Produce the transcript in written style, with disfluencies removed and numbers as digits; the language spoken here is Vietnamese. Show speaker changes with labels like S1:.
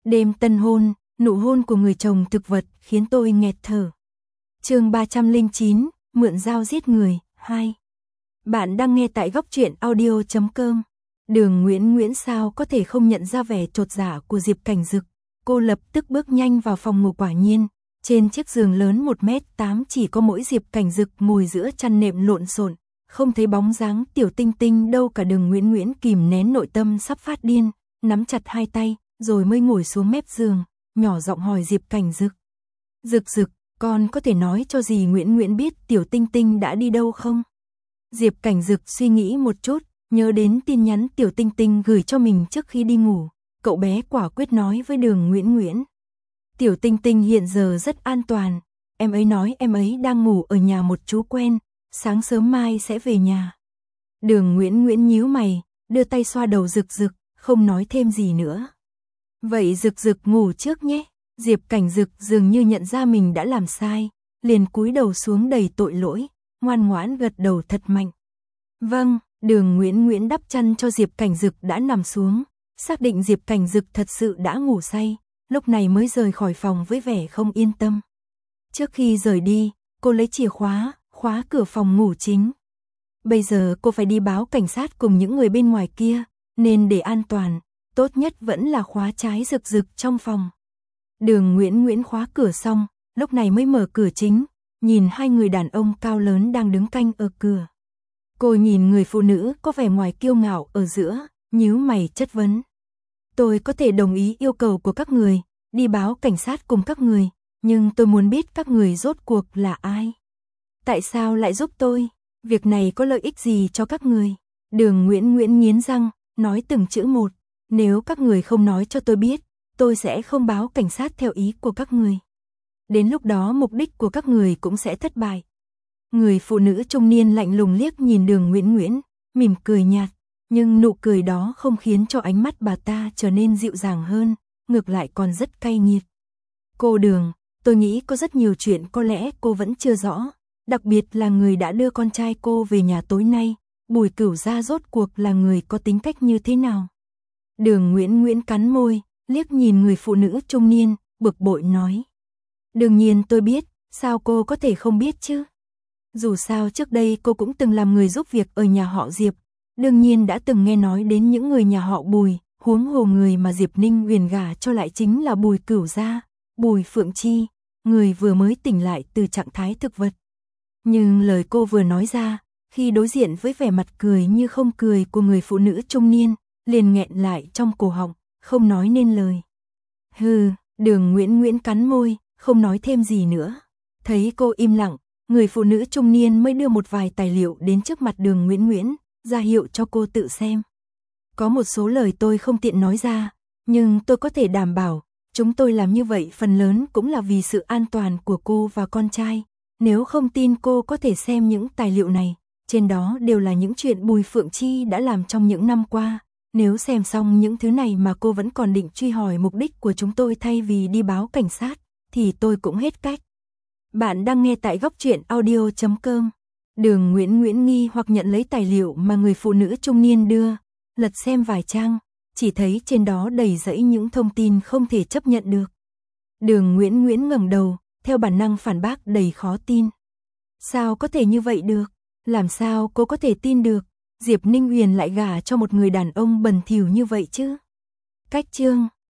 S1: Đêm tân hôn, nụ hôn của người chồng thực vật khiến tôi nghẹt thở. Chương 309, mượn dao giết người, 2. Bạn đang nghe tại góc truyện audio.com. Đường Nguyễn sao có thể không nhận ra vẻ chột dạ của Diệp Cảnh Dực. Cô lập tức bước nhanh vào phòng ngủ, quả nhiên, trên chiếc giường lớn 1m8 chỉ có mỗi Diệp Cảnh Dực ngồi giữa chăn nệm lộn xộn, không thấy bóng dáng Tiểu Tinh Tinh đâu cả. Đường Nguyễn kìm nén nội tâm sắp phát điên, nắm chặt hai tay, rồi mới ngồi xuống mép giường, nhỏ giọng hỏi Diệp Cảnh Dực. Dực, con có thể nói cho dì Nguyễn biết Tiểu Tinh Tinh đã đi đâu không? Diệp Cảnh Dực suy nghĩ một chút, nhớ đến tin nhắn Tiểu Tinh Tinh gửi cho mình trước khi đi ngủ, cậu bé quả quyết nói với Đường Nguyễn. Tiểu Tinh Tinh hiện giờ rất an toàn, em ấy nói em ấy đang ngủ ở nhà một chú quen, sáng sớm mai sẽ về nhà. Đường Nguyễn nhíu mày, đưa tay xoa đầu Dực, không nói thêm gì nữa. Vậy Dực ngủ trước nhé. Diệp Cảnh Dực dường như nhận ra mình đã làm sai, liền cúi đầu xuống đầy tội lỗi, ngoan ngoãn gật đầu thật mạnh. Vâng, Đường Nguyễn đắp chăn cho Diệp Cảnh Dực đã nằm xuống, xác định Diệp Cảnh Dực thật sự đã ngủ say, lúc này mới rời khỏi phòng với vẻ không yên tâm. Trước khi rời đi, cô lấy chìa khóa cửa phòng ngủ chính. Bây giờ cô phải đi báo cảnh sát cùng những người bên ngoài kia, nên để an toàn, tốt nhất vẫn là khóa trái Dực trong phòng. Đường Nguyễn khóa cửa xong, lúc này mới mở cửa chính, nhìn hai người đàn ông cao lớn đang đứng canh ở cửa. Cô nhìn người phụ nữ có vẻ ngoài kiêu ngạo ở giữa, nhíu mày chất vấn. Tôi có thể đồng ý yêu cầu của các người, đi báo cảnh sát cùng các người, nhưng tôi muốn biết các người rốt cuộc là ai. Tại sao lại giúp tôi? Việc này có lợi ích gì cho các người? Đường Nguyễn nghiến răng, nói từng chữ một. Nếu các người không nói cho tôi biết, tôi sẽ không báo cảnh sát theo ý của các người. Đến lúc đó mục đích của các người cũng sẽ thất bại. Người phụ nữ trung niên lạnh lùng liếc nhìn Đường Nguyễn, mỉm cười nhạt, nhưng nụ cười đó không khiến cho ánh mắt bà ta trở nên dịu dàng hơn, ngược lại còn rất cay nghiệt. Cô Đường, tôi nghĩ có rất nhiều chuyện có lẽ cô vẫn chưa rõ, đặc biệt là người đã đưa con trai cô về nhà tối nay, Bùi Cửu Gia rốt cuộc là người có tính cách như thế nào? Đường Nguyễn cắn môi, liếc nhìn người phụ nữ trung niên, bực bội nói. Đương nhiên tôi biết, sao cô có thể không biết chứ? Dù sao trước đây cô cũng từng làm người giúp việc ở nhà họ Diệp, đương nhiên đã từng nghe nói đến những người nhà họ Bùi, huống hồ người mà Diệp Ninh Huyền gả cho lại chính là Bùi Cửu Gia, Bùi Phượng Chi, người vừa mới tỉnh lại từ trạng thái thực vật. Nhưng lời cô vừa nói ra, khi đối diện với vẻ mặt cười như không cười của người phụ nữ trung niên, liền nghẹn lại trong cổ họng, không nói nên lời. Hừ, Đường Nguyễn cắn môi, không nói thêm gì nữa. Thấy cô im lặng, người phụ nữ trung niên mới đưa một vài tài liệu đến trước mặt Đường Nguyễn, ra hiệu cho cô tự xem. Có một số lời tôi không tiện nói ra, nhưng tôi có thể đảm bảo, chúng tôi làm như vậy phần lớn cũng là vì sự an toàn của cô và con trai. Nếu không tin cô có thể xem những tài liệu này, trên đó đều là những chuyện Bùi Phượng Chi đã làm trong những năm qua. Nếu xem xong những thứ này mà cô vẫn còn định truy hỏi mục đích của chúng tôi thay vì đi báo cảnh sát, thì tôi cũng hết cách. Bạn đang nghe tại góc truyện audio.com. Đường Nguyễn nghi hoặc nhận lấy tài liệu mà người phụ nữ trung niên đưa, lật xem vài trang, chỉ thấy trên đó đầy rẫy những thông tin không thể chấp nhận được. Đường Nguyễn ngẩng đầu, theo bản năng phản bác đầy khó tin. Sao có thể như vậy được? Làm sao cô có thể tin được? Diệp Ninh Huyền lại gả cho một người đàn ông bẩn thỉu như vậy chứ? Cách chương